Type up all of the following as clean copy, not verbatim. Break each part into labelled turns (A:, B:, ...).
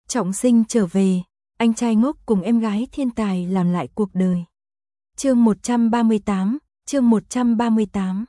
A: Trọng sinh trở về, anh trai ngốc cùng em gái thiên tài làm lại cuộc đời. Chương 138, chương 138.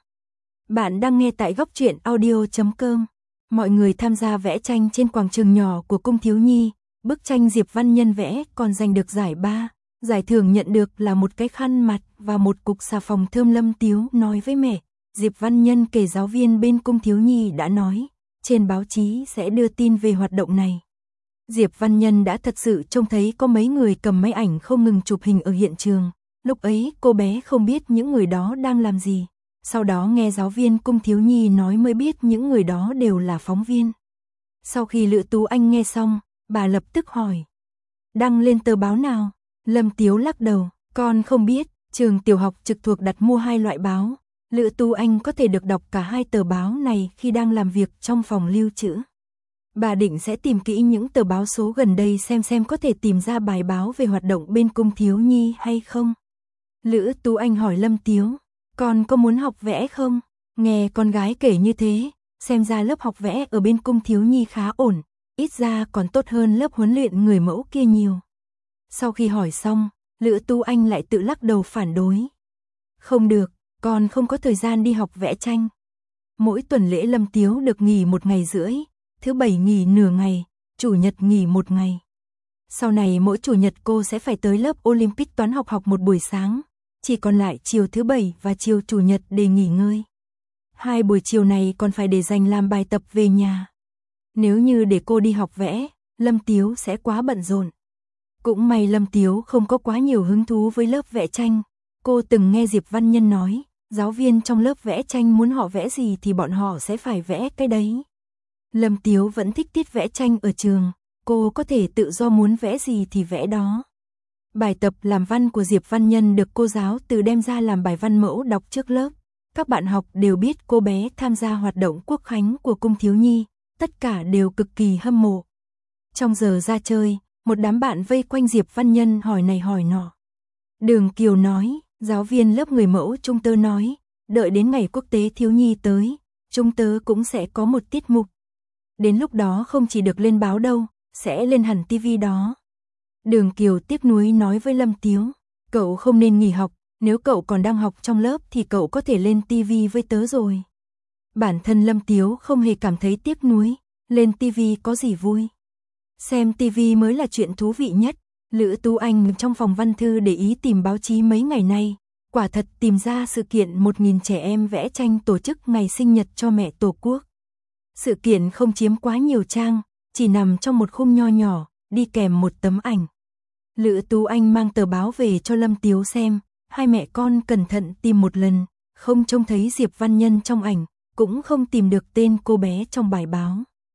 A: Bạn đang nghe tại góc truyện audio.com. Mọi người tham gia vẽ tranh trên quảng trường nhỏ của cung thiếu nhi, bức tranh Diệp Văn Nhân vẽ còn giành được giải 3. Giải thưởng nhận được là một cái khăn mặt và một cục xà phòng thơm. Lâm Tiếu nói với mẹ, Diệp Văn Nhân kể giáo viên bên cung thiếu nhi đã nói, trên báo chí sẽ đưa tin về hoạt động này. Diệp Văn Nhân đã thật sự trông thấy có mấy người cầm máy ảnh không ngừng chụp hình ở hiện trường. Lúc ấy cô bé không biết những người đó đang làm gì. Sau đó nghe giáo viên cung thiếu nhi nói mới biết những người đó đều là phóng viên. Sau khi Lữ Tú Anh nghe xong, bà lập tức hỏi. Đăng lên tờ báo nào? Lâm Tiếu lắc đầu, con không biết, trường tiểu học trực thuộc đặt mua 2 loại báo. Lữ Tú Anh có thể được đọc cả 2 tờ báo này khi đang làm việc trong phòng lưu trữ. Bà định sẽ tìm kỹ những tờ báo số gần đây xem có thể tìm ra bài báo về hoạt động bên cung thiếu nhi hay không. Lữ Tú Anh hỏi Lâm Tiếu, con có muốn học vẽ không? Nghe con gái kể như thế, xem ra lớp học vẽ ở bên cung thiếu nhi khá ổn, ít ra còn tốt hơn lớp huấn luyện người mẫu kia nhiều. Sau khi hỏi xong, Lữ Tú Anh lại tự lắc đầu phản đối. Không được, con không có thời gian đi học vẽ tranh. Mỗi tuần lễ Lâm Tiếu được nghỉ 1 ngày rưỡi, thứ Bảy nghỉ nửa ngày, Chủ nhật nghỉ 1 ngày. Sau này mỗi Chủ nhật cô sẽ phải tới lớp Olympic toán học 1 buổi sáng, chỉ còn lại chiều thứ Bảy và chiều Chủ nhật để nghỉ ngơi. 2 buổi chiều này còn phải để dành làm bài tập về nhà. Nếu như để cô đi học vẽ, Lâm Tiếu sẽ quá bận rộn. Cũng may Lâm Tiếu không có quá nhiều hứng thú với lớp vẽ tranh. Cô từng nghe Diệp Văn Nhân nói, giáo viên trong lớp vẽ tranh muốn họ vẽ gì thì bọn họ sẽ phải vẽ cái đấy. Lâm Tiếu vẫn thích tiết vẽ tranh ở trường, cô có thể tự do muốn vẽ gì thì vẽ đó. Bài tập làm văn của Diệp Văn Nhân được cô giáo từ đem ra làm bài văn mẫu đọc trước lớp. Các bạn học đều biết cô bé tham gia hoạt động quốc khánh của cung thiếu nhi, tất cả đều cực kỳ hâm mộ. Trong giờ ra chơi, một đám bạn vây quanh Diệp Văn Nhân hỏi này hỏi nọ. Đường Kiều nói, giáo viên lớp người mẫu chúng tớ nói, đợi đến ngày quốc tế thiếu nhi tới, chúng tớ cũng sẽ có một tiết mục. Đến lúc đó không chỉ được lên báo đâu, sẽ lên hẳn tivi đó. Đường Kiều tiếc nuối nói với Lâm Tiếu, cậu không nên nghỉ học, nếu cậu còn đang học trong lớp thì cậu có thể lên tivi với tớ rồi. Bản thân Lâm Tiếu không hề cảm thấy tiếc nuối, lên tivi có gì vui. Xem tivi mới là chuyện thú vị nhất. Lữ Tú Anh trong phòng văn thư để ý tìm báo chí mấy ngày nay, quả thật tìm ra sự kiện 1000 trẻ em vẽ tranh tổ chức ngày sinh nhật cho mẹ Tổ quốc. Sự kiện không chiếm quá nhiều trang, chỉ nằm trong một khung nho nhỏ, đi kèm một tấm ảnh. Lữ Tú Anh mang tờ báo về cho Lâm Tiếu xem, hai mẹ con cẩn thận tìm một lần, không trông thấy Diệp Văn Nhân trong ảnh, cũng không tìm được tên cô bé trong bài báo.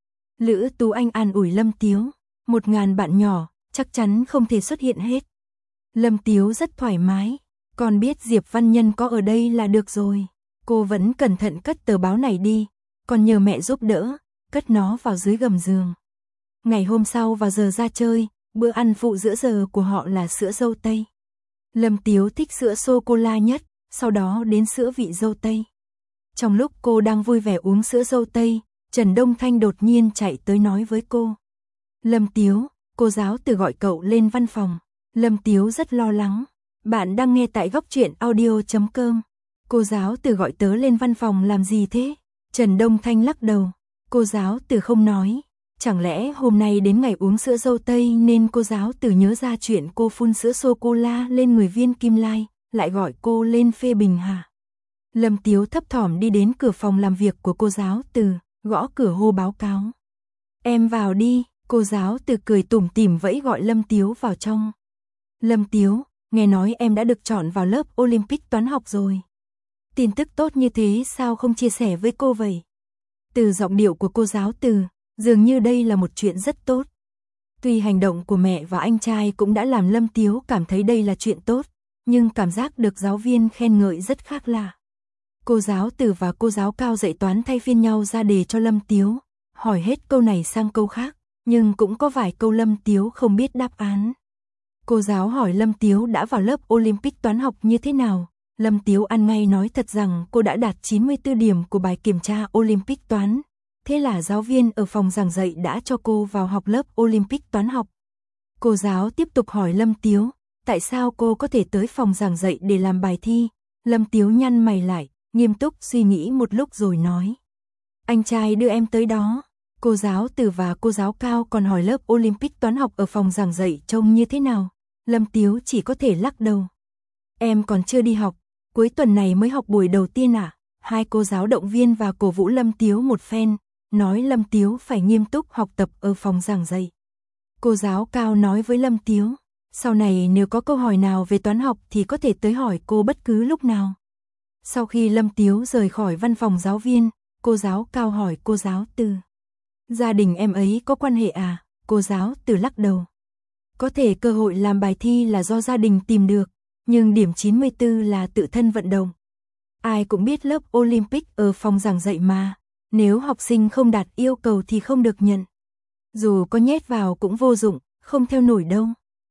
A: Lữ Tú Anh an ủi Lâm Tiếu, 1000 bạn nhỏ, chắc chắn không thể xuất hiện hết. Lâm Tiếu rất thoải mái, còn biết Diệp Văn Nhân có ở đây là được rồi. Cô vẫn cẩn thận cất tờ báo này đi, còn nhờ mẹ giúp đỡ, cất nó vào dưới gầm giường. Ngày hôm sau vào giờ ra chơi, bữa ăn phụ giữa giờ của họ là sữa dâu tây. Lâm Tiếu thích sữa sô-cô-la nhất, sau đó đến sữa vị dâu tây. Trong lúc cô đang vui vẻ uống sữa dâu tây, Trần Đông Thanh đột nhiên chạy tới nói với cô. Lâm Tiếu, cô giáo từ gọi cậu lên văn phòng. Lâm Tiếu rất lo lắng. Bạn đang nghe tại góc truyện audio.com. Cô giáo từ gọi tớ lên văn phòng làm gì thế? Trần Đông Thanh lắc đầu. Cô giáo từ không nói. Chẳng lẽ hôm nay đến ngày uống sữa dâu tây nên cô giáo từ nhớ ra chuyện cô phun sữa sô-cô-la lên người Viên Kim Lai, lại gọi cô lên phê bình hả? Lâm Tiếu thấp thỏm đi đến cửa phòng làm việc của cô giáo từ, gõ cửa hô báo cáo. Em vào đi, cô giáo từ cười tủm tỉm vẫy gọi Lâm Tiếu vào trong. Lâm Tiếu, nghe nói em đã được chọn vào lớp Olympic toán học rồi. Tin tức tốt như thế sao không chia sẻ với cô vậy? Từ giọng điệu của cô giáo từ, dường như đây là một chuyện rất tốt. Tuy hành động của mẹ và anh trai cũng đã làm Lâm Tiếu cảm thấy đây là chuyện tốt, nhưng cảm giác được giáo viên khen ngợi rất khác lạ. Cô giáo từ và cô giáo cao dạy toán thay phiên nhau ra đề cho Lâm Tiếu, hỏi hết câu này sang câu khác, nhưng cũng có vài câu Lâm Tiếu không biết đáp án. Cô giáo hỏi Lâm Tiếu đã vào lớp Olympic toán học như thế nào. Lâm Tiếu ăn ngay nói thật rằng cô đã đạt 94 điểm của bài kiểm tra Olympic toán. Thế là giáo viên ở phòng giảng dạy đã cho cô vào học lớp Olympic toán học. Cô giáo tiếp tục hỏi Lâm Tiếu, tại sao cô có thể tới phòng giảng dạy để làm bài thi? Lâm Tiếu nhăn mày lại, nghiêm túc suy nghĩ một lúc rồi nói. Anh trai đưa em tới đó. Cô giáo Từ và cô giáo Cao còn hỏi lớp Olympic toán học ở phòng giảng dạy trông như thế nào? Lâm Tiếu chỉ có thể lắc đầu. Em còn chưa đi học, cuối tuần này mới học buổi đầu tiên à? Hai cô giáo động viên và cổ vũ Lâm Tiếu một phen, nói Lâm Tiếu phải nghiêm túc học tập ở phòng giảng dạy. Cô giáo Cao nói với Lâm Tiếu, sau này nếu có câu hỏi nào về toán học thì có thể tới hỏi cô bất cứ lúc nào. Sau khi Lâm Tiếu rời khỏi văn phòng giáo viên, cô giáo Cao hỏi cô giáo Từ. Gia đình em ấy có quan hệ à? Cô giáo Từ lắc đầu. Có thể cơ hội làm bài thi là do gia đình tìm được, nhưng điểm 94 là tự thân vận động. Ai cũng biết lớp Olympic ở phòng giảng dạy mà, nếu học sinh không đạt yêu cầu thì không được nhận. Dù có nhét vào cũng vô dụng, không theo nổi đâu.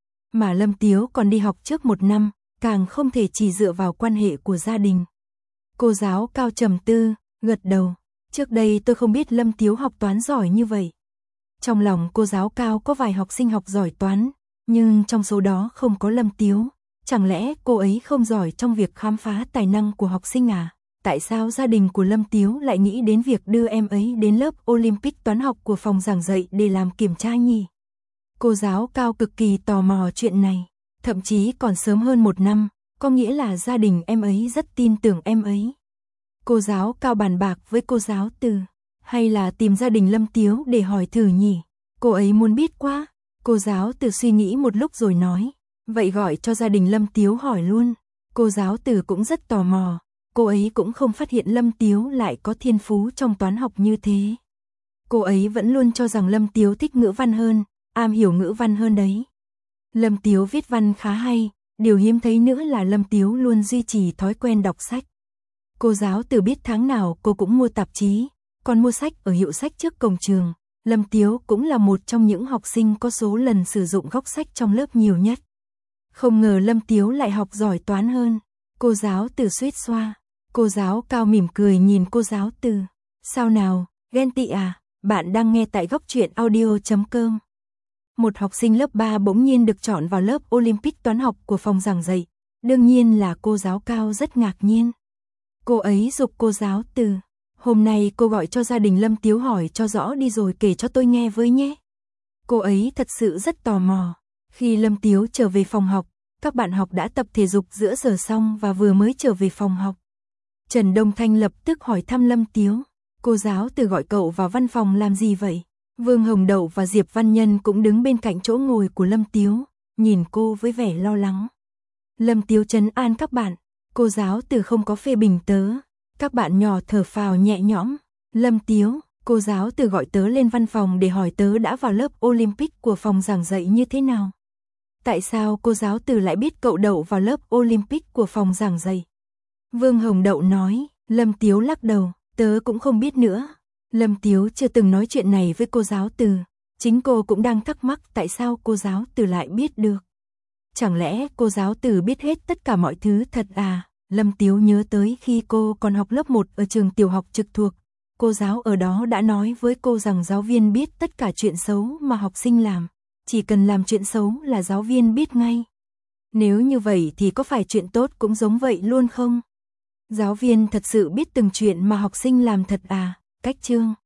A: Mà Lâm Tiếu còn đi học trước 1 năm, càng không thể chỉ dựa vào quan hệ của gia đình. Cô giáo Cao trầm tư, gật đầu. Trước đây tôi không biết Lâm Tiếu học toán giỏi như vậy. Trong lòng cô giáo Cao có vài học sinh học giỏi toán, nhưng trong số đó không có Lâm Tiếu. Chẳng lẽ cô ấy không giỏi trong việc khám phá tài năng của học sinh à? Tại sao gia đình của Lâm Tiếu lại nghĩ đến việc đưa em ấy đến lớp Olympic toán học của phòng giảng dạy để làm kiểm tra nhỉ? Cô giáo Cao cực kỳ tò mò chuyện này, thậm chí còn sớm hơn 1 năm, có nghĩa là gia đình em ấy rất tin tưởng em ấy. Cô giáo Cao bàn bạc với cô giáo Từ, hay là tìm gia đình Lâm Tiếu để hỏi thử nhỉ? Cô ấy muốn biết quá. Cô giáo Từ suy nghĩ một lúc rồi nói, vậy gọi cho gia đình Lâm Tiếu hỏi luôn. Cô giáo Từ cũng rất tò mò, cô ấy cũng không phát hiện Lâm Tiếu lại có thiên phú trong toán học như thế. Cô ấy vẫn luôn cho rằng Lâm Tiếu thích ngữ văn hơn, am hiểu ngữ văn hơn đấy. Lâm Tiếu viết văn khá hay, điều hiếm thấy nữa là Lâm Tiếu luôn duy trì thói quen đọc sách. Cô giáo Từ biết tháng nào cô cũng mua tạp chí, còn mua sách ở hiệu sách trước cổng trường. Lâm Tiếu cũng là một trong những học sinh có số lần sử dụng góc sách trong lớp nhiều nhất. Không ngờ Lâm Tiếu lại học giỏi toán hơn. Cô giáo Từ suýt xoa. Cô giáo Cao mỉm cười nhìn cô giáo Từ. Sao nào, ghen tị à? Bạn đang nghe tại Góc Truyện Audio.com. Một học sinh lớp 3 bỗng nhiên được chọn vào lớp Olympic toán học của phòng giảng dạy. Đương nhiên là cô giáo Cao rất ngạc nhiên. Cô ấy giục cô giáo Từ. Hôm nay cô gọi cho gia đình Lâm Tiếu hỏi cho rõ đi rồi kể cho tôi nghe với nhé. Cô ấy thật sự rất tò mò. Khi Lâm Tiếu trở về phòng học, các bạn học đã tập thể dục giữa giờ xong và vừa mới trở về phòng học. Trần Đông Thanh lập tức hỏi thăm Lâm Tiếu. Cô giáo Từ gọi cậu vào văn phòng làm gì vậy? Vương Hồng Đậu và Diệp Văn Nhân cũng đứng bên cạnh chỗ ngồi của Lâm Tiếu, nhìn cô với vẻ lo lắng. Lâm Tiếu trấn an các bạn. Cô giáo Từ không có phê bình tớ. Các bạn nhỏ thở phào nhẹ nhõm. Lâm Tiếu, cô giáo Từ gọi tớ lên văn phòng để hỏi tớ đã vào lớp Olympic của phòng giảng dạy như thế nào. Tại sao cô giáo Từ lại biết cậu đậu vào lớp Olympic của phòng giảng dạy? Vương Hồng Đậu nói. Lâm Tiếu lắc đầu, tớ cũng không biết nữa. Lâm Tiếu chưa từng nói chuyện này với cô giáo Từ. Chính cô cũng đang thắc mắc tại sao cô giáo Từ lại biết được. Chẳng lẽ cô giáo Từ biết hết tất cả mọi thứ thật à? Lâm Tiếu nhớ tới khi cô còn học lớp 1 ở trường tiểu học trực thuộc. Cô giáo ở đó đã nói với cô rằng giáo viên biết tất cả chuyện xấu mà học sinh làm. Chỉ cần làm chuyện xấu là giáo viên biết ngay. Nếu như vậy thì có phải chuyện tốt cũng giống vậy luôn không? Giáo viên thật sự biết từng chuyện mà học sinh làm thật à? Cách chương